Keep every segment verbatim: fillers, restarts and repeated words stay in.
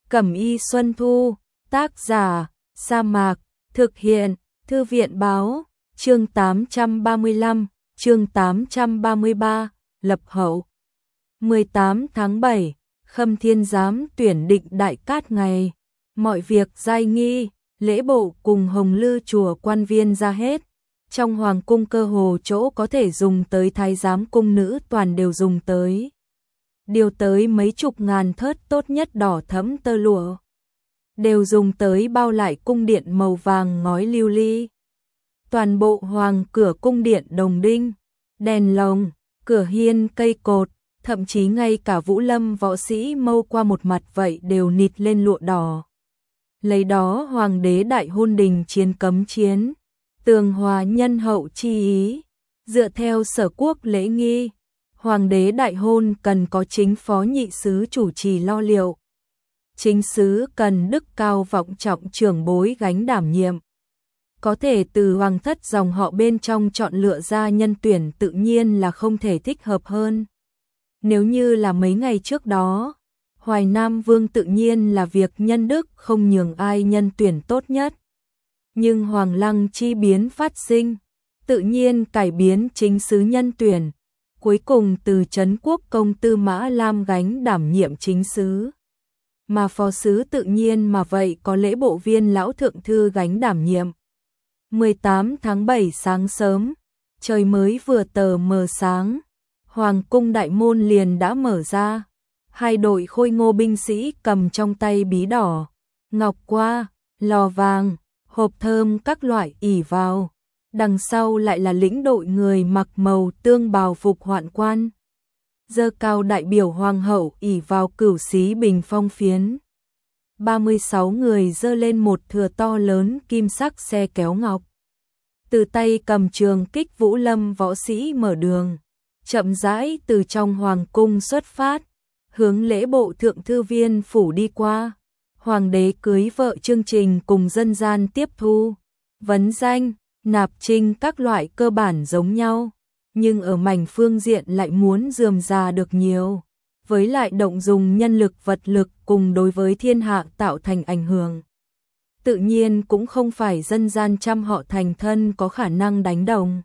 Cẩm y Xuân Thu, tác giả, Sa Mạc, thực hiện, Thư viện báo, chương tám trăm ba mươi lăm, chương tám trăm ba mươi ba, lập hậu. mười tám tháng bảy, Khâm Thiên Giám tuyển định đại cát ngày, mọi việc giai nghi, lễ bộ cùng hồng lư chùa quan viên ra hết. Trong hoàng cung cơ hồ chỗ có thể dùng tới thái giám cung nữ toàn đều dùng tới. Điều tới mấy chục ngàn thớt tốt nhất đỏ thẫm tơ lụa. Đều dùng tới bao lại cung điện màu vàng ngói lưu ly. Toàn bộ hoàng cửa cung điện đồng đinh, đèn lồng, cửa hiên cây cột, thậm chí ngay cả Vũ Lâm võ sĩ mâu qua một mặt vậy đều nịt lên lụa đỏ. Lấy đó hoàng đế đại hôn đình chiến cấm chiến, tường hòa nhân hậu chi ý, dựa theo sở quốc lễ nghi, hoàng đế đại hôn cần có chính phó nhị sứ chủ trì lo liệu. Chính sứ cần đức cao vọng trọng trưởng bối gánh đảm nhiệm. Có thể từ hoàng thất dòng họ bên trong chọn lựa ra nhân tuyển tự nhiên là không thể thích hợp hơn. Nếu như là mấy ngày trước đó, Hoài Nam Vương tự nhiên là việc nhân đức không nhường ai nhân tuyển tốt nhất. Nhưng Hoàng Lăng chi biến phát sinh, tự nhiên cải biến chính sứ nhân tuyển, cuối cùng từ Trấn Quốc công Tư Mã Lam gánh đảm nhiệm chính sứ. Mà phó sứ tự nhiên mà vậy có lễ bộ viên lão thượng thư gánh đảm nhiệm. mười tám tháng bảy sáng sớm, trời mới vừa tờ mờ sáng, Hoàng cung đại môn liền đã mở ra. Hai đội khôi ngô binh sĩ cầm trong tay bí đỏ, ngọc qua, lò vàng, hộp thơm các loại ỉ vào. Đằng sau lại là lĩnh đội người mặc màu tương bào phục hoạn quan. Dơ cao đại biểu hoàng hậu ỉ vào cửu xí bình phong phiến. ba mươi sáu người dơ lên một thừa to lớn kim sắc xe kéo ngọc. Từ tay cầm trường kích Vũ Lâm võ sĩ mở đường, chậm rãi từ trong hoàng cung xuất phát, hướng lễ bộ thượng thư viên phủ đi qua. Hoàng đế cưới vợ chương trình cùng dân gian tiếp thu, vấn danh, nạp trinh các loại cơ bản giống nhau, nhưng ở mảnh phương diện lại muốn rườm rà được nhiều, với lại động dùng nhân lực vật lực cùng đối với thiên hạ tạo thành ảnh hưởng. Tự nhiên cũng không phải dân gian trăm họ thành thân có khả năng đánh đồng.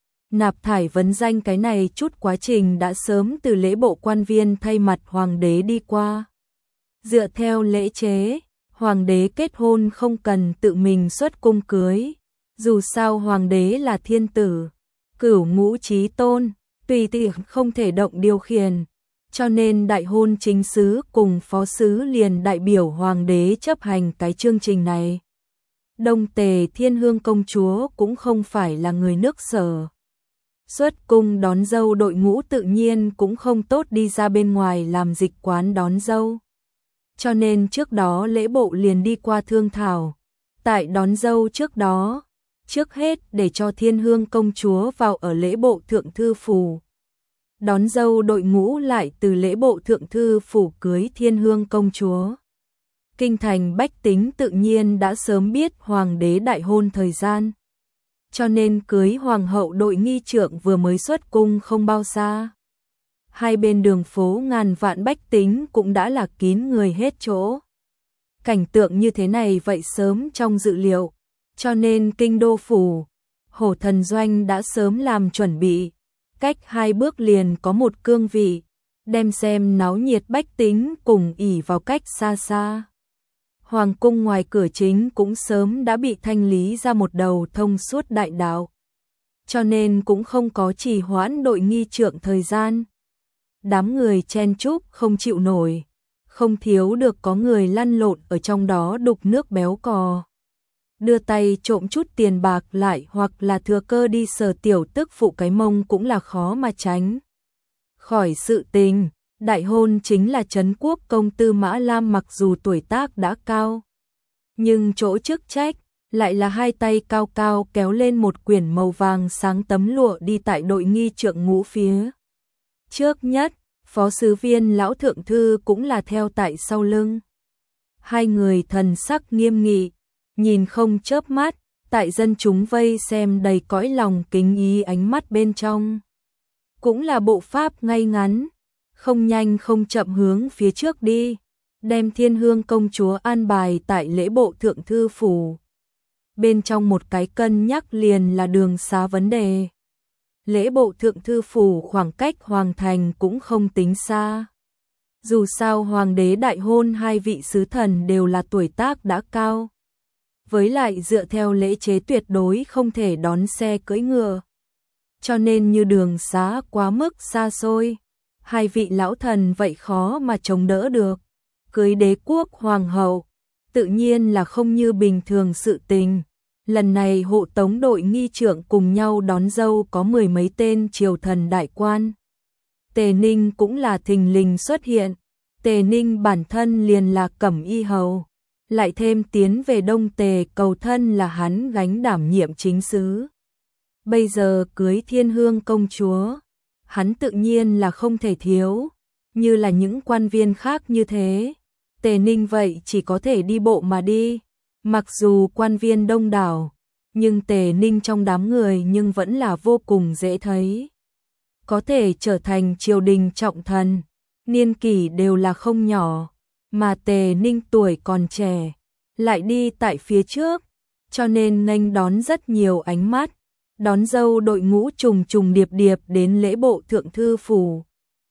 Nạp thải vấn danh cái này chút quá trình đã sớm từ lễ bộ quan viên thay mặt hoàng đế đi qua. Dựa theo lễ chế, hoàng đế kết hôn không cần tự mình xuất cung cưới. Dù sao hoàng đế là thiên tử, cửu ngũ chí tôn, tùy tiện không thể động điều khiển. Cho nên đại hôn chính sứ cùng phó sứ liền đại biểu hoàng đế chấp hành cái chương trình này. Đông Tề Thiên Hương công chúa cũng không phải là người nước Sở. Xuất cung đón dâu đội ngũ tự nhiên cũng không tốt đi ra bên ngoài làm dịch quán đón dâu. Cho nên trước đó lễ bộ liền đi qua thương thảo. Tại đón dâu trước đó, trước hết để cho Thiên Hương công chúa vào ở lễ bộ thượng thư phủ. Đón dâu đội ngũ lại từ lễ bộ thượng thư phủ cưới Thiên Hương công chúa. Kinh thành bách tính tự nhiên đã sớm biết hoàng đế đại hôn thời gian. Cho nên cưới hoàng hậu đội nghi trượng vừa mới xuất cung không bao xa. Hai bên đường phố ngàn vạn bách tính cũng đã là kín người hết chỗ. Cảnh tượng như thế này vậy sớm trong dự liệu, cho nên kinh đô phủ, Hổ Thần Doanh đã sớm làm chuẩn bị, cách hai bước liền có một cương vị, đem xem náo nhiệt bách tính cùng ỉ vào cách xa xa. Hoàng cung ngoài cửa chính cũng sớm đã bị thanh lý ra một đầu thông suốt đại đạo, cho nên cũng không có trì hoãn đội nghi trượng thời gian. Đám người chen chúc không chịu nổi, không thiếu được có người lăn lộn ở trong đó đục nước béo cò. Đưa tay trộm chút tiền bạc lại hoặc là thừa cơ đi sờ tiểu tức phụ cái mông cũng là khó mà tránh khỏi sự tình. Đại hôn chính là Trấn Quốc công Tư Mã Lam, mặc dù tuổi tác đã cao, nhưng chỗ chức trách lại là hai tay cao cao kéo lên một quyển màu vàng sáng tấm lụa đi tại đội nghi trượng ngũ phía trước nhất, phó sứ viên lão thượng thư cũng là theo tại sau lưng. Hai người thần sắc nghiêm nghị, nhìn không chớp mắt, tại dân chúng vây xem đầy cõi lòng kính ý ánh mắt bên trong. Cũng là bộ pháp ngay ngắn, không nhanh không chậm hướng phía trước đi, đem Thiên Hương công chúa an bài tại lễ bộ thượng thư phủ. Bên trong một cái cân nhắc liền là đường xá vấn đề. Lễ bộ thượng thư phủ khoảng cách hoàng thành cũng không tính xa. Dù sao hoàng đế đại hôn hai vị sứ thần đều là tuổi tác đã cao. Với lại dựa theo lễ chế tuyệt đối không thể đón xe cưỡi ngựa. Cho nên như đường xá quá mức xa xôi, hai vị lão thần vậy khó mà chống đỡ được. Cưới đế quốc hoàng hậu, tự nhiên là không như bình thường sự tình. Lần này hộ tống đội nghi trượng cùng nhau đón dâu có mười mấy tên triều thần đại quan. Tề Ninh cũng là thình lình xuất hiện. Tề Ninh bản thân liền là cẩm y hầu, lại thêm tiến về Đông Tề cầu thân là hắn gánh đảm nhiệm chính sứ. Bây giờ cưới Thiên Hương công chúa, hắn tự nhiên là không thể thiếu, như là những quan viên khác như thế. Tề Ninh vậy chỉ có thể đi bộ mà đi, mặc dù quan viên đông đảo, nhưng Tề Ninh trong đám người nhưng vẫn là vô cùng dễ thấy. Có thể trở thành triều đình trọng thần, niên kỷ đều là không nhỏ, mà Tề Ninh tuổi còn trẻ, lại đi tại phía trước, cho nên nghênh đón rất nhiều ánh mắt. Đón dâu đội ngũ trùng trùng điệp điệp đến lễ bộ thượng thư phủ.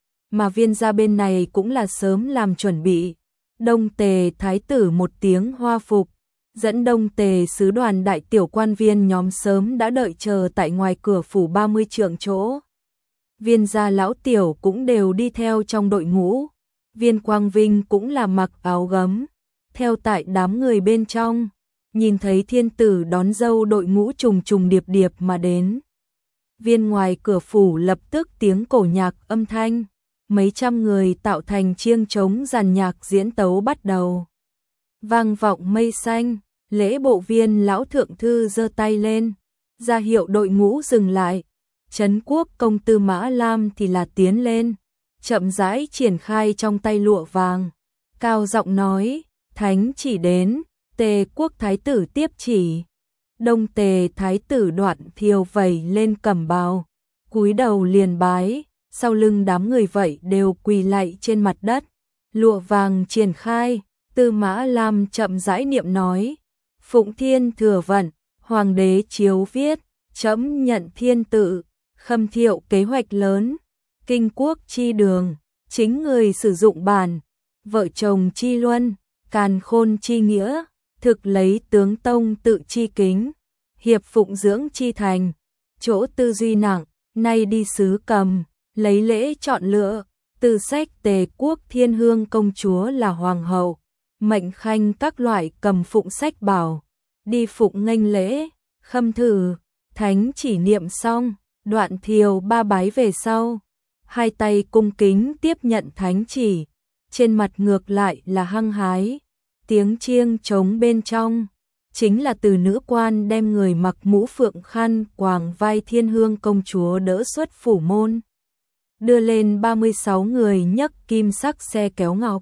Mà Viên gia bên này cũng là sớm làm chuẩn bị. Đông Tề thái tử một tiếng hoa phục, dẫn Đông Tề sứ đoàn đại tiểu quan viên nhóm sớm đã đợi chờ tại ngoài cửa phủ ba mươi trượng chỗ. Viên gia lão tiểu cũng đều đi theo trong đội ngũ. Viên Quang Vinh cũng là mặc áo gấm, theo tại đám người bên trong. Nhìn thấy thiên tử đón dâu đội ngũ trùng trùng điệp điệp mà đến. Viên ngoài cửa phủ lập tức tiếng cổ nhạc âm thanh, mấy trăm người tạo thành chiêng trống dàn nhạc diễn tấu bắt đầu. Vang vọng mây xanh, lễ bộ viên lão thượng thư giơ tay lên, ra hiệu đội ngũ dừng lại. Trấn quốc công tư Mã Lam thì là tiến lên, chậm rãi triển khai trong tay lụa vàng, cao giọng nói, thánh chỉ đến. Tề quốc thái tử tiếp chỉ. Đông Tề thái tử Đoạn Thiều vẩy lên cẩm bào, cúi đầu liền bái, sau lưng đám người vậy đều quỳ lạy trên mặt đất. Lụa vàng triển khai, Tư Mã Lam chậm rãi niệm nói, Phụng Thiên thừa vận, hoàng đế chiếu viết, trẫm nhận thiên tự, khâm thiệu kế hoạch lớn, kinh quốc chi đường, chính người sử dụng bản, vợ chồng chi luân, càn khôn chi nghĩa. Thực lấy tướng tông tự chi kính, hiệp phụng dưỡng chi thành, chỗ tư duy nặng, nay đi sứ cầm, lấy lễ chọn lựa, từ sách Tề quốc Thiên Hương công chúa là hoàng hậu, mệnh khanh các loại cầm phụng sách bảo, đi phụng nghênh lễ, khâm thử, thánh chỉ niệm xong, Đoạn Thiều ba bái về sau, hai tay cung kính tiếp nhận thánh chỉ, trên mặt ngược lại là hăng hái. Tiếng chiêng trống bên trong, chính là từ nữ quan đem người mặc mũ phượng khăn quàng vai Thiên Hương công chúa đỡ xuất phủ môn. Đưa lên ba mươi sáu người nhấc kim sắc xe kéo ngọc.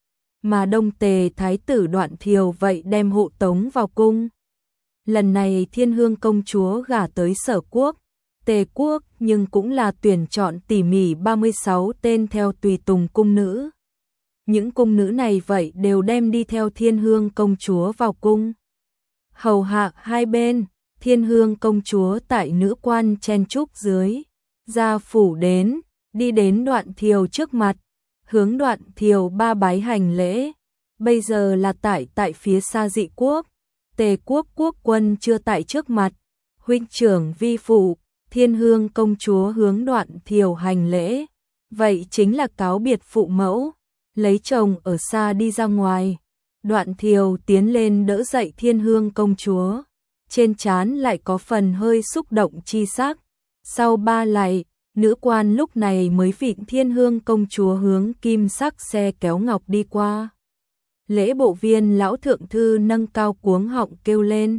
Mà Đông Tề thái tử Đoạn Thiều vậy đem hộ tống vào cung. Lần này Thiên Hương công chúa gả tới Sở quốc, Tề quốc nhưng cũng là tuyển chọn tỉ mỉ ba mươi sáu tên theo tùy tùng cung nữ. Những cung nữ này vậy đều đem đi theo Thiên Hương công chúa vào cung. Hầu hạ hai bên, Thiên Hương công chúa tại nữ quan chen chúc dưới, ra phủ đến, đi đến Đoạn Thiều trước mặt, hướng Đoạn Thiều ba bái hành lễ. Bây giờ là tại tại phía xa Dị quốc, Tề quốc quốc quân chưa tại trước mặt, huynh trưởng vi phụ, Thiên Hương công chúa hướng Đoạn Thiều hành lễ, vậy chính là cáo biệt phụ mẫu. Lấy chồng ở xa đi ra ngoài, Đoạn Thiều tiến lên đỡ dậy Thiên Hương công chúa, trên trán lại có phần hơi xúc động chi sắc. Sau ba lạy, nữ quan lúc này mới vịn Thiên Hương công chúa hướng kim sắc xe kéo ngọc đi qua. Lễ bộ viên lão thượng thư nâng cao cuống họng kêu lên,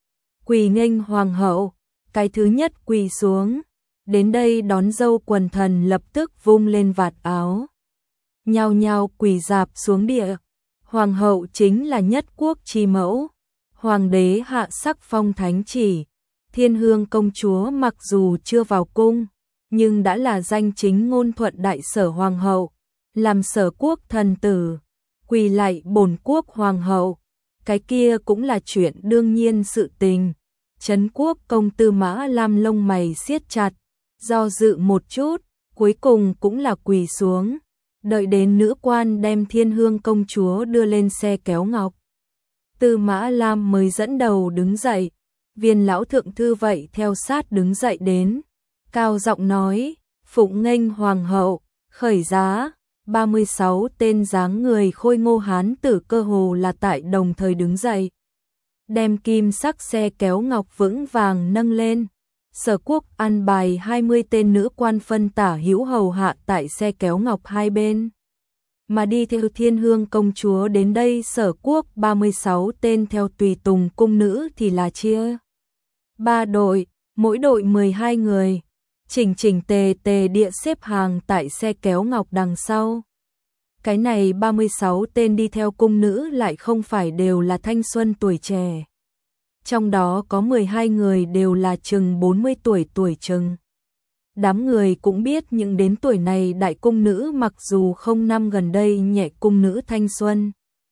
quỳ nghênh hoàng hậu. Cái thứ nhất quỳ xuống, đến đây đón dâu quần thần lập tức vung lên vạt áo, nhao nhao quỳ rạp xuống địa. Hoàng hậu chính là nhất quốc chi mẫu, hoàng đế hạ sắc phong thánh chỉ. Thiên Hương công chúa mặc dù chưa vào cung, nhưng đã là danh chính ngôn thuận đại sở hoàng hậu, làm Sở quốc thần tử. quỳ lạy bổn quốc hoàng hậu, cái kia cũng là chuyện đương nhiên sự tình. Trấn Quốc công Tư Mã Lam lông mày siết chặt, do dự một chút, cuối cùng cũng là quỳ xuống, đợi đến nữ quan đem Thiên Hương công chúa đưa lên xe kéo ngọc. Tư Mã Lam mới dẫn đầu đứng dậy, Viên lão thượng thư vậy theo sát đứng dậy đến, cao giọng nói, phụng nghênh hoàng hậu, khởi giá. ba mươi sáu tên dáng người khôi ngô hán tử cơ hồ là tại đồng thời đứng dậy, đem kim sắc xe kéo ngọc vững vàng nâng lên. Sở Quốc an bài hai mươi tên nữ quan phân tả hữu hầu hạ tại xe kéo ngọc hai bên, mà đi theo Thiên Hương công chúa đến đây. Sở Quốc ba mươi sáu tên theo tùy tùng cung nữ thì là chia ba đội, mỗi đội mười hai người, chỉnh chỉnh tề tề địa xếp hàng tại xe kéo ngọc đằng sau. Cái này ba mươi sáu tên đi theo cung nữ lại không phải đều là thanh xuân tuổi trẻ. Trong đó có mười hai người đều là chừng bốn mươi tuổi tuổi chừng. Đám người cũng biết những đến tuổi này đại cung nữ mặc dù không năm gần đây nhẹ cung nữ thanh xuân,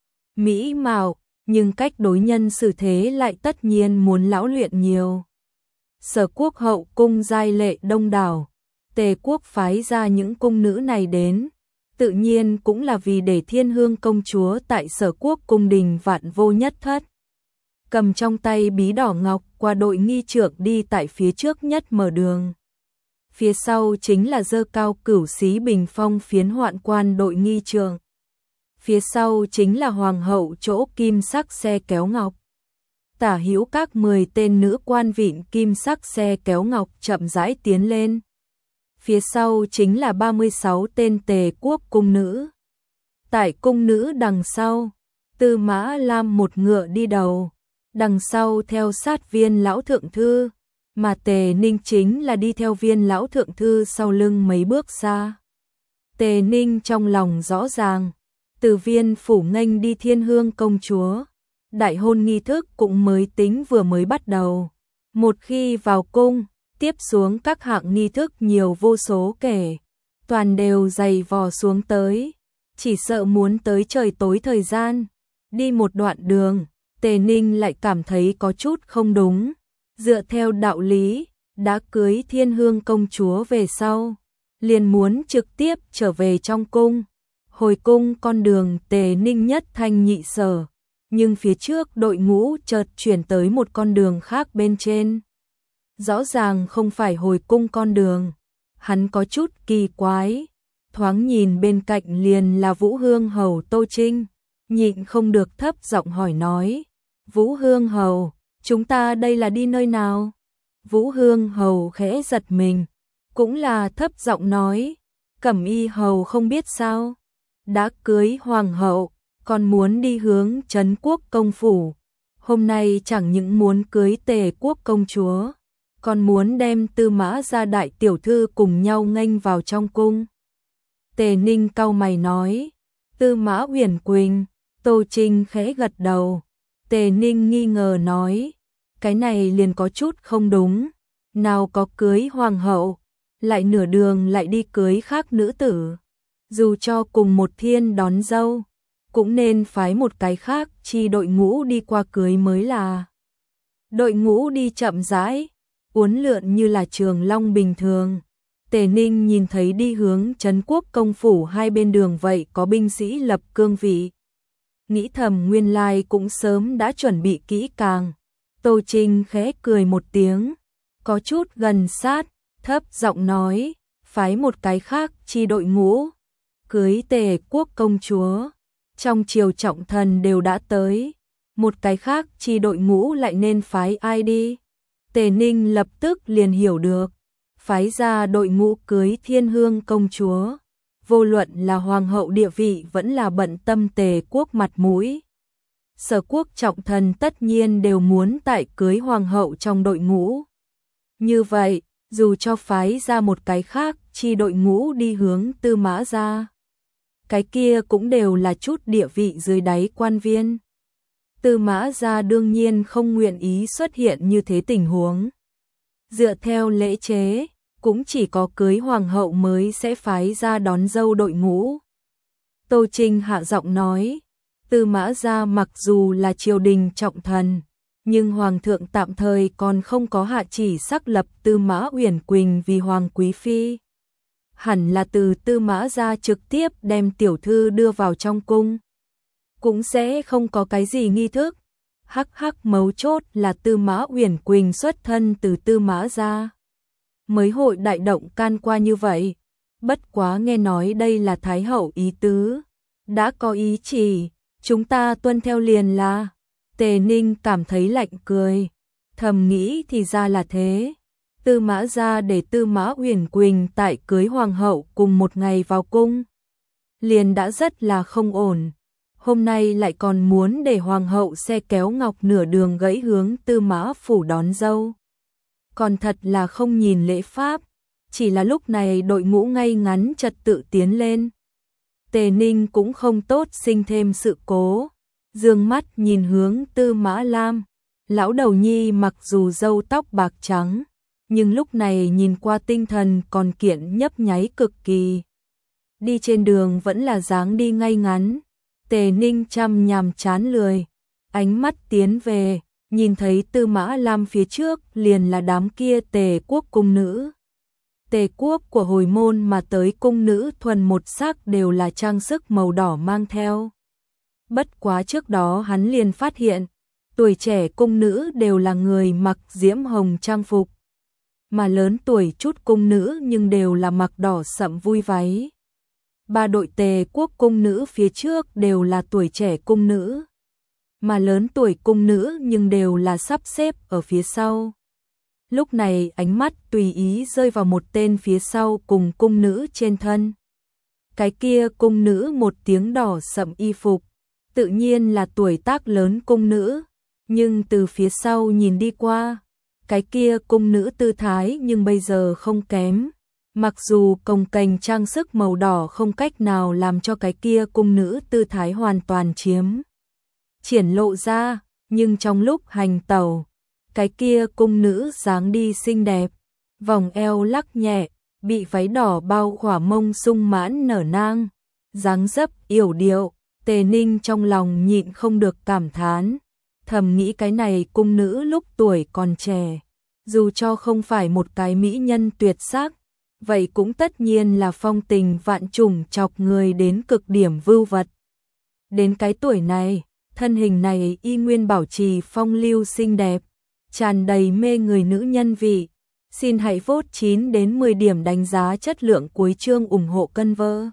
mỹ mạo, nhưng cách đối nhân xử thế lại tất nhiên muốn lão luyện nhiều. Sở Quốc hậu cung giai lệ đông đảo, Tề Quốc phái ra những cung nữ này đến, tự nhiên cũng là vì để Thiên Hương công chúa tại Sở Quốc cung đình vạn vô nhất thất. Cầm trong tay bí đỏ ngọc qua đội nghi trượng đi tại phía trước nhất mở đường. Phía sau chính là dơ cao cửu xí bình phong phiến hoạn quan đội nghi trượng. Phía sau chính là hoàng hậu chỗ kim sắc xe kéo ngọc. Tả hữu các mười tên nữ quan vịn kim sắc xe kéo ngọc chậm rãi tiến lên. Phía sau chính là ba mươi sáu tên Tề Quốc cung nữ. Tại cung nữ đằng sau, Tư Mã Lam một ngựa đi đầu, đằng sau theo sát Viên lão thượng thư, mà Tề Ninh chính là đi theo Viên lão thượng thư sau lưng mấy bước xa. Tề Ninh trong lòng rõ ràng, từ Viên phủ nghênh đi Thiên Hương công chúa, đại hôn nghi thức cũng mới tính vừa mới bắt đầu. Một khi vào cung, tiếp xuống các hạng nghi thức nhiều vô số kể, toàn đều dày vò xuống tới, chỉ sợ muốn tới trời tối thời gian. Đi một đoạn đường, Tề Ninh lại cảm thấy có chút không đúng. Dựa theo đạo lý, đã cưới Thiên Hương công chúa về sau, liền muốn trực tiếp trở về trong cung. Hồi cung con đường Tề Ninh nhất thanh nhị sở, nhưng phía trước đội ngũ chợt chuyển tới một con đường khác bên trên. Rõ ràng không phải hồi cung con đường, hắn có chút kỳ quái, thoáng nhìn bên cạnh liền là Vũ Hương hầu Tô Trinh, nhịn không được thấp giọng hỏi nói, Vũ Hương hầu, chúng ta đây là đi nơi nào? Vũ Hương hầu khẽ giật mình, cũng là thấp giọng nói, Cẩm Y hầu không biết sao, đã cưới hoàng hậu, còn muốn đi hướng Trấn Quốc công phủ, hôm nay chẳng những muốn cưới Tề Quốc công chúa, còn muốn đem Tư Mã gia đại tiểu thư cùng nhau nghênh vào trong cung. Tề Ninh cau mày nói, Tư Mã Uyển Quỳnh. Tô Trinh khẽ gật đầu. Tề Ninh nghi ngờ nói, cái này liền có chút không đúng, nào có cưới hoàng hậu, lại nửa đường lại đi cưới khác nữ tử, dù cho cùng một thiên đón dâu, cũng nên phái một cái khác chi đội ngũ đi qua cưới mới là. Đội ngũ đi chậm rãi, uốn lượn như là trường long bình thường. Tề Ninh nhìn thấy đi hướng Trấn Quốc công phủ hai bên đường vậy có binh sĩ lập cương vị. Nghĩ thầm nguyên lai cũng sớm đã chuẩn bị kỹ càng. Tô Trinh khẽ cười một tiếng, có chút gần sát, thấp giọng nói, phái một cái khác chi đội ngũ, cưới Tề Quốc công chúa. Trong triều trọng thần đều đã tới, một cái khác chi đội ngũ lại nên phái ai đi? Tề Ninh lập tức liền hiểu được, phái ra đội ngũ cưới Thiên Hương công chúa, vô luận là hoàng hậu địa vị vẫn là bận tâm Tề Quốc mặt mũi. Sở Quốc trọng thần tất nhiên đều muốn tại cưới hoàng hậu trong đội ngũ. Như vậy, dù cho phái ra một cái khác chi đội ngũ đi hướng Tư Mã gia, cái kia cũng đều là chút địa vị dưới đáy quan viên. Tư Mã gia đương nhiên không nguyện ý xuất hiện như thế tình huống. Dựa theo lễ chế, cũng chỉ có cưới hoàng hậu mới sẽ phái ra đón dâu đội ngũ. Tô Trinh hạ giọng nói, Tư Mã gia mặc dù là triều đình trọng thần, nhưng hoàng thượng tạm thời còn không có hạ chỉ xác lập Tư Mã Uyển Quỳnh vì hoàng quý phi. Hẳn là từ Tư Mã gia trực tiếp đem tiểu thư đưa vào trong cung. Cũng sẽ không có cái gì nghi thức. Hắc hắc, mấu chốt là Tư Mã Uyển Quỳnh xuất thân từ Tư Mã gia, mới hội đại động can qua như vậy. Bất quá nghe nói đây là Thái hậu ý tứ, đã có ý chỉ, chúng ta tuân theo liền là. Tề Ninh cảm thấy lạnh cười, thầm nghĩ thì ra là thế. Tư Mã gia để Tư Mã Uyển Quỳnh tại cưới hoàng hậu cùng một ngày vào cung, liền đã rất là không ổn. Hôm nay lại còn muốn để hoàng hậu xe kéo ngọc nửa đường gãy hướng Tư Mã phủ đón dâu. Còn thật là không nhìn lễ pháp, chỉ là lúc này đội ngũ ngay ngắn trật tự tiến lên. Tề Ninh cũng không tốt sinh thêm sự cố, dương mắt nhìn hướng Tư Mã Lam. Lão đầu nhi mặc dù râu tóc bạc trắng, nhưng lúc này nhìn qua tinh thần còn kiện nhấp nháy cực kỳ. Đi trên đường vẫn là dáng đi ngay ngắn. Tề Ninh chăm nhằm chán lười, ánh mắt tiến về, nhìn thấy Tư Mã Lam phía trước liền là đám kia Tề quốc cung nữ. Tề quốc của hồi môn mà tới cung nữ thuần một sắc đều là trang sức màu đỏ mang theo. Bất quá trước đó hắn liền phát hiện, tuổi trẻ cung nữ đều là người mặc diễm hồng trang phục, mà lớn tuổi chút cung nữ nhưng đều là mặc đỏ sậm vui váy. Ba đội Tề quốc cung nữ phía trước đều là tuổi trẻ cung nữ, mà lớn tuổi cung nữ nhưng đều là sắp xếp ở phía sau. Lúc này ánh mắt tùy ý rơi vào một tên phía sau cùng cung nữ trên thân. Cái kia cung nữ một tiếng đỏ sậm y phục, tự nhiên là tuổi tác lớn cung nữ, nhưng từ phía sau nhìn đi qua, cái kia cung nữ tư thái nhưng bây giờ không kém. Mặc dù cồng kềnh trang sức màu đỏ không cách nào làm cho cái kia cung nữ tư thái hoàn toàn chiếm triển lộ ra, nhưng trong lúc hành tẩu, cái kia cung nữ dáng đi xinh đẹp, vòng eo lắc nhẹ, bị váy đỏ bao khỏa mông sung mãn nở nang, dáng dấp yểu điệu. Tề Ninh trong lòng nhịn không được cảm thán, thầm nghĩ cái này cung nữ lúc tuổi còn trẻ, dù cho không phải một cái mỹ nhân tuyệt sắc, vậy cũng tất nhiên là phong tình vạn trùng chọc người đến cực điểm vưu vật. Đến cái tuổi này, thân hình này y nguyên bảo trì phong lưu xinh đẹp, tràn đầy mê người nữ nhân vị. Xin hãy vote chín đến mười điểm đánh giá chất lượng cuối chương ủng hộ cân vơ.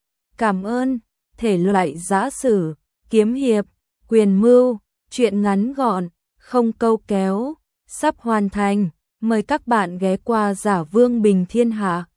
Cảm ơn. Thể loại giã sử, kiếm hiệp, quyền mưu, truyện ngắn gọn, không câu kéo, sắp hoàn thành. Mời các bạn ghé qua Giả Vương Bình Thiên Hạ.